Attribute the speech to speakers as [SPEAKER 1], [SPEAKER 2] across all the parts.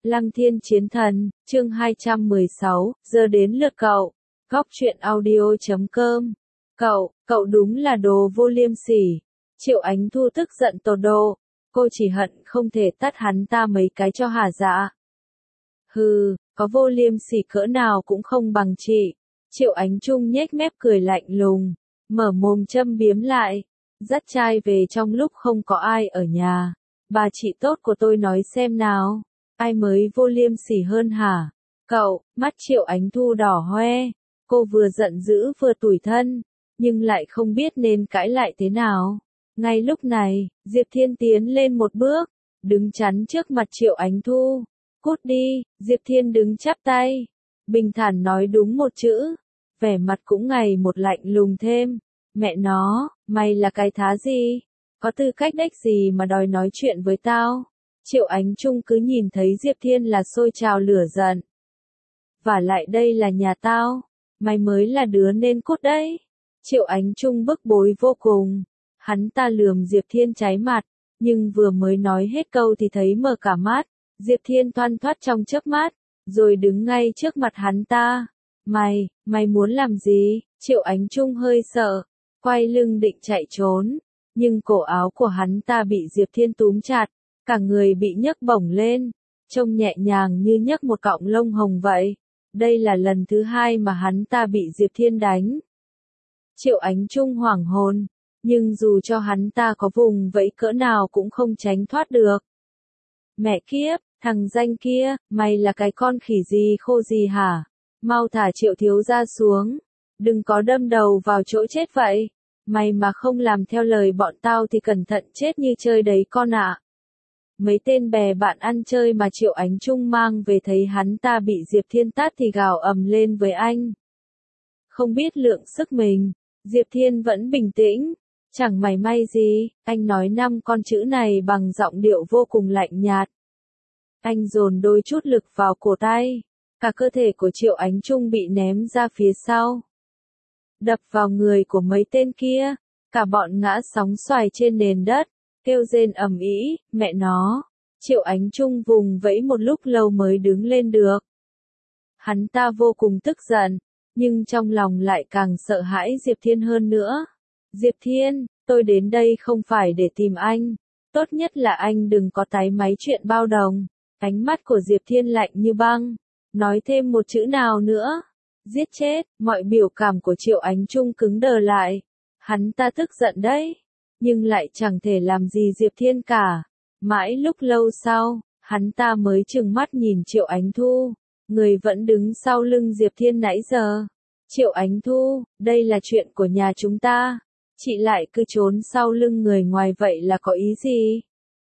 [SPEAKER 1] Lăng Thiên Chiến Thần, chương 216, giờ đến lượt cậu. Góc truyện audio.com. Cậu đúng là đồ vô liêm sỉ. Triệu Ánh Thu tức giận tột độ. Cô chỉ hận không thể tát hắn ta mấy cái cho hả dạ. Hừ, có vô liêm sỉ cỡ nào cũng không bằng chị. Triệu Ánh Trung nhếch mép cười lạnh lùng, mở mồm châm biếm lại. Dắt trai về trong lúc không có ai ở nhà. Bà chị tốt của tôi nói xem nào. Ai mới vô liêm sỉ hơn hả? Cậu, mắt Triệu Ánh Thu đỏ hoe. Cô vừa giận dữ vừa tủi thân, nhưng lại không biết nên cãi lại thế nào. Ngay lúc này, Diệp Thiên tiến lên một bước, đứng chắn trước mặt Triệu Ánh Thu. Cút đi, Diệp Thiên đứng chắp tay. Bình thản nói đúng một chữ. Vẻ mặt cũng ngày một lạnh lùng thêm. Mẹ nó, mày là cái thá gì? Có tư cách đếch gì mà đòi nói chuyện với tao? Triệu Ánh Trung cứ nhìn thấy Diệp Thiên là sôi trào lửa giận. Vả lại đây là nhà tao, mày mới là đứa nên cút đấy. Triệu Ánh Trung bức bối vô cùng. Hắn ta lườm Diệp Thiên cháy mặt, nhưng vừa mới nói hết câu thì thấy mở cả mắt. Diệp Thiên thoăn thoắt trong chớp mắt, rồi đứng ngay trước mặt hắn ta. Mày muốn làm gì? Triệu Ánh Trung hơi sợ, quay lưng định chạy trốn, nhưng cổ áo của hắn ta bị Diệp Thiên túm chặt, cả người bị nhấc bổng lên, trông nhẹ nhàng như nhấc một cọng lông hồng vậy. Đây là lần thứ hai mà hắn ta bị Diệp Thiên đánh. Triệu Ánh Trung hoảng hồn, nhưng dù cho hắn ta có vùng vẫy cỡ nào cũng không tránh thoát được. Mẹ kiếp, thằng danh kia, mày là cái con khỉ gì khô gì hả? Mau thả Triệu thiếu gia xuống, đừng có đâm đầu vào chỗ chết vậy. Mày mà không làm theo lời bọn tao thì cẩn thận chết như chơi đấy con ạ. Mấy tên bè bạn ăn chơi mà Triệu Ánh Trung mang về thấy hắn ta bị Diệp Thiên tát thì gào ầm lên với anh. Không biết lượng sức mình, Diệp Thiên vẫn bình tĩnh. Chẳng mảy may gì, anh nói 5 con chữ này bằng giọng điệu vô cùng lạnh nhạt. Anh dồn đôi chút lực vào cổ tay. Cả cơ thể của Triệu Ánh Trung bị ném ra phía sau, đập vào người của mấy tên kia. Cả bọn ngã sóng xoài trên nền đất, kêu rên ầm ĩ, mẹ nó. Triệu Ánh Trung vùng vẫy một lúc lâu mới đứng lên được. Hắn ta vô cùng tức giận, nhưng trong lòng lại càng sợ hãi Diệp Thiên hơn nữa. Diệp Thiên, tôi đến đây không phải để tìm anh. Tốt nhất là anh đừng có tái máy chuyện bao đồng. Ánh mắt của Diệp Thiên lạnh như băng. Nói thêm một chữ nào nữa, giết chết. Mọi biểu cảm của Triệu Ánh Trung cứng đờ lại. Hắn ta tức giận đấy, nhưng lại chẳng thể làm gì Diệp Thiên cả. Mãi lúc lâu sau, hắn ta mới trừng mắt nhìn Triệu Ánh Thu, người vẫn đứng sau lưng Diệp Thiên nãy giờ. Triệu Ánh Thu, đây là chuyện của nhà chúng ta, chị lại cứ trốn sau lưng người ngoài vậy là có ý gì?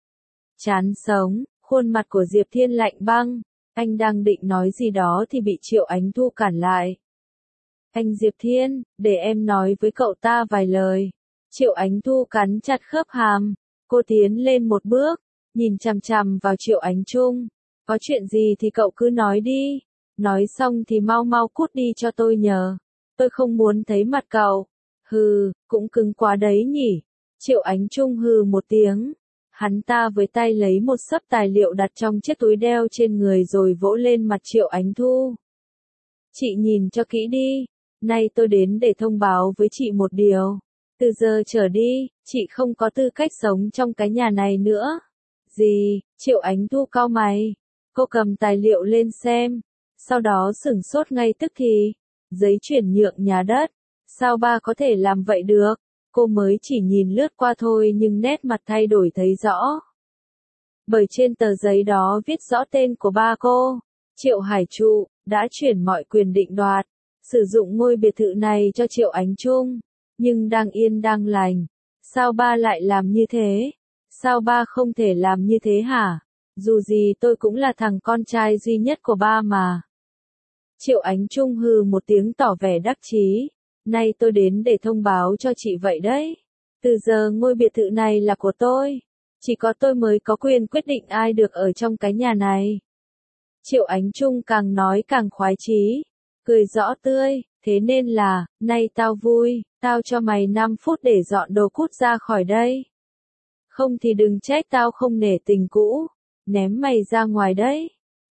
[SPEAKER 1] Chán sống, khuôn mặt của Diệp Thiên lạnh băng. Anh đang định nói gì đó thì bị Triệu Ánh Thu cản lại. Anh Diệp Thiên, để em nói với cậu ta vài lời. Triệu Ánh Thu cắn chặt khớp hàm. Cô tiến lên một bước, nhìn chằm chằm vào Triệu Ánh Trung. Có chuyện gì thì cậu cứ nói đi. Nói xong thì mau mau cút đi cho tôi nhờ. Tôi không muốn thấy mặt cậu. Hừ, cũng cứng quá đấy nhỉ. Triệu Ánh Trung hừ một tiếng. Hắn ta với tay lấy một xấp tài liệu đặt trong chiếc túi đeo trên người rồi vỗ lên mặt Triệu Ánh Thu. Chị nhìn cho kỹ đi. Nay tôi đến để thông báo với chị một điều. Từ giờ trở đi, chị không có tư cách sống trong cái nhà này nữa. Gì? Triệu Ánh Thu cau mày. Cô cầm tài liệu lên xem. Sau đó sửng sốt ngay tức thì. Giấy chuyển nhượng nhà đất. Sao ba có thể làm vậy được? Cô mới chỉ nhìn lướt qua thôi nhưng nét mặt thay đổi thấy rõ. Bởi trên tờ giấy đó viết rõ tên của ba cô, Triệu Hải Trụ, đã chuyển mọi quyền định đoạt, sử dụng ngôi biệt thự này cho Triệu Ánh Trung. Nhưng đang yên đang lành. Sao ba lại làm như thế? Sao ba không thể làm như thế hả? Dù gì tôi cũng là thằng con trai duy nhất của ba mà. Triệu Ánh Trung hừ một tiếng tỏ vẻ đắc chí. Nay tôi đến để thông báo cho chị vậy đấy. Từ giờ ngôi biệt thự này là của tôi. Chỉ có tôi mới có quyền quyết định ai được ở trong cái nhà này. Triệu Ánh Trung càng nói càng khoái chí, cười rõ tươi. Thế nên là, nay tao vui, tao cho mày 5 phút để dọn đồ cút ra khỏi đây. Không thì đừng trách tao không nể tình cũ, ném mày ra ngoài đấy.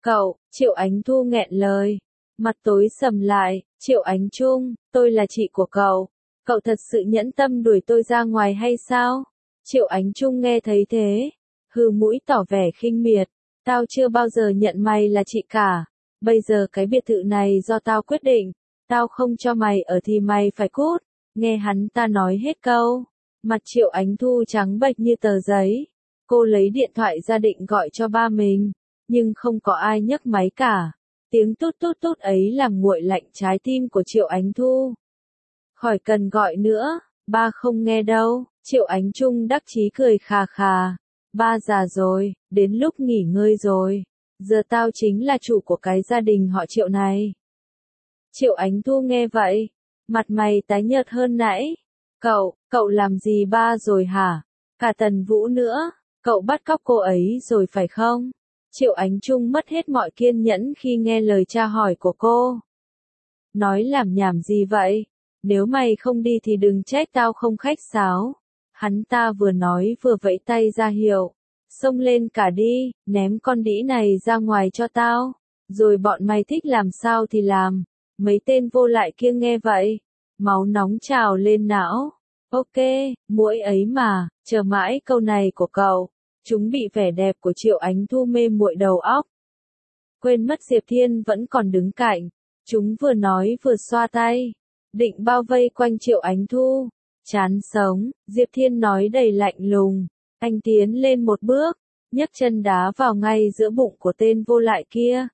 [SPEAKER 1] Cậu, Triệu Ánh Thu nghẹn lời. Mặt tối sầm lại, Triệu Ánh Trung, tôi là chị của cậu. Cậu thật sự nhẫn tâm đuổi tôi ra ngoài hay sao? Triệu Ánh Trung nghe thấy thế, hừ mũi tỏ vẻ khinh miệt. Tao chưa bao giờ nhận mày là chị cả. Bây giờ cái biệt thự này do tao quyết định. Tao không cho mày ở thì mày phải cút. Nghe hắn ta nói hết câu. Mặt Triệu Ánh Thu trắng bệch như tờ giấy. Cô lấy điện thoại ra định gọi cho ba mình. Nhưng không có ai nhấc máy cả. Tiếng tút tút tút ấy làm nguội lạnh trái tim của Triệu Ánh Thu. Khỏi cần gọi nữa, ba không nghe đâu. Triệu Ánh Trung đắc chí cười khà khà. Ba già rồi, đến lúc nghỉ ngơi rồi. Giờ tao chính là chủ của cái gia đình họ Triệu này. Triệu Ánh Thu nghe vậy, mặt mày tái nhợt hơn nãy. Cậu làm gì ba rồi hả? Cả Tần Vũ nữa, cậu bắt cóc cô ấy rồi phải không? Triệu Ánh Trung mất hết mọi kiên nhẫn khi nghe lời tra hỏi của cô. Nói làm nhảm gì vậy? Nếu mày không đi thì đừng trách tao không khách sáo. Hắn ta vừa nói vừa vẫy tay ra hiệu. Xông lên cả đi, ném con đĩ này ra ngoài cho tao. Rồi bọn mày thích làm sao thì làm. Mấy tên vô lại kia nghe vậy. Máu nóng trào lên não. Ok, muỗi ấy mà, chờ mãi câu này của cậu. Chúng bị vẻ đẹp của Triệu Ánh Thu mê muội đầu óc. Quên mất Diệp Thiên vẫn còn đứng cạnh. Chúng vừa nói vừa xoa tay. Định bao vây quanh Triệu Ánh Thu. Chán sống, Diệp Thiên nói đầy lạnh lùng. Anh tiến lên một bước, nhấc chân đá vào ngay giữa bụng của tên vô lại kia.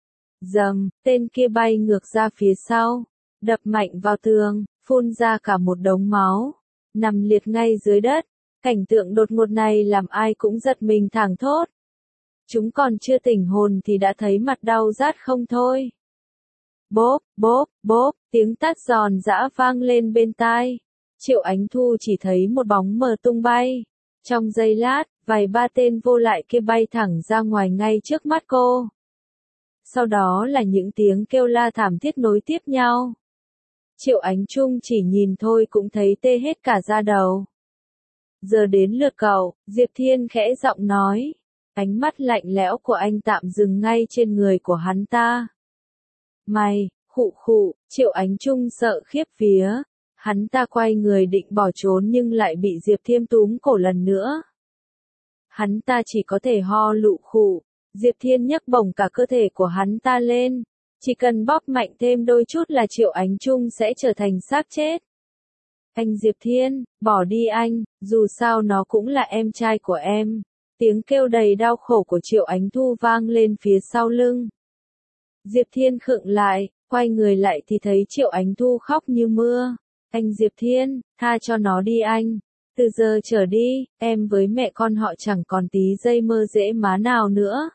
[SPEAKER 1] Dầm, tên kia bay ngược ra phía sau, đập mạnh vào tường, phun ra cả một đống máu, nằm liệt ngay dưới đất. Cảnh tượng đột ngột này làm ai cũng giật mình thảng thốt. Chúng còn chưa tỉnh hồn thì đã thấy mặt đau rát không thôi. Bốp, bốp, bốp, tiếng tát giòn giã vang lên bên tai. Triệu Ánh Thu chỉ thấy một bóng mờ tung bay. Trong giây lát, vài ba tên vô lại kia bay thẳng ra ngoài ngay trước mắt cô. Sau đó là những tiếng kêu la thảm thiết nối tiếp nhau. Triệu Ánh Trung chỉ nhìn thôi cũng thấy tê hết cả da đầu. Giờ đến lượt cậu, Diệp Thiên khẽ giọng nói. Ánh mắt lạnh lẽo của anh tạm dừng ngay trên người của hắn ta. Mày, khụ khụ, Triệu Ánh Trung sợ khiếp vía. Hắn ta quay người định bỏ trốn nhưng lại bị Diệp Thiên túm cổ lần nữa. Hắn ta chỉ có thể ho lụ khụ. Diệp Thiên nhấc bổng cả cơ thể của hắn ta lên. Chỉ cần bóp mạnh thêm đôi chút là Triệu Ánh Trung sẽ trở thành xác chết. Anh Diệp Thiên, bỏ đi anh, dù sao nó cũng là em trai của em. Tiếng kêu đầy đau khổ của Triệu Ánh Thu vang lên phía sau lưng. Diệp Thiên khựng lại, quay người lại thì thấy Triệu Ánh Thu khóc như mưa. Anh Diệp Thiên, tha cho nó đi anh. Từ giờ trở đi, em với mẹ con họ chẳng còn tí dây mơ dễ má nào nữa.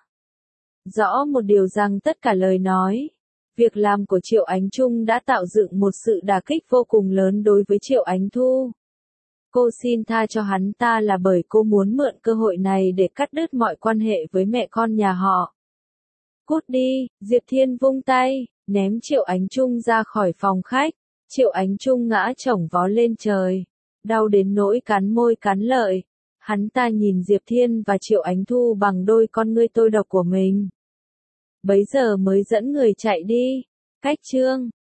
[SPEAKER 1] Rõ một điều rằng tất cả lời nói, việc làm của Triệu Ánh Trung đã tạo dựng một sự đả kích vô cùng lớn đối với Triệu Ánh Thu. Cô xin tha cho hắn ta là bởi cô muốn mượn cơ hội này để cắt đứt mọi quan hệ với mẹ con nhà họ. Cút đi, Diệp Thiên vung tay, ném Triệu Ánh Trung ra khỏi phòng khách. Triệu Ánh Trung ngã chổng vó lên trời, đau đến nỗi cắn môi cắn lợi. Hắn ta nhìn Diệp Thiên và Triệu Ánh Thu bằng đôi con ngươi tôi độc của mình. Bấy giờ mới dẫn người chạy đi. Cách chương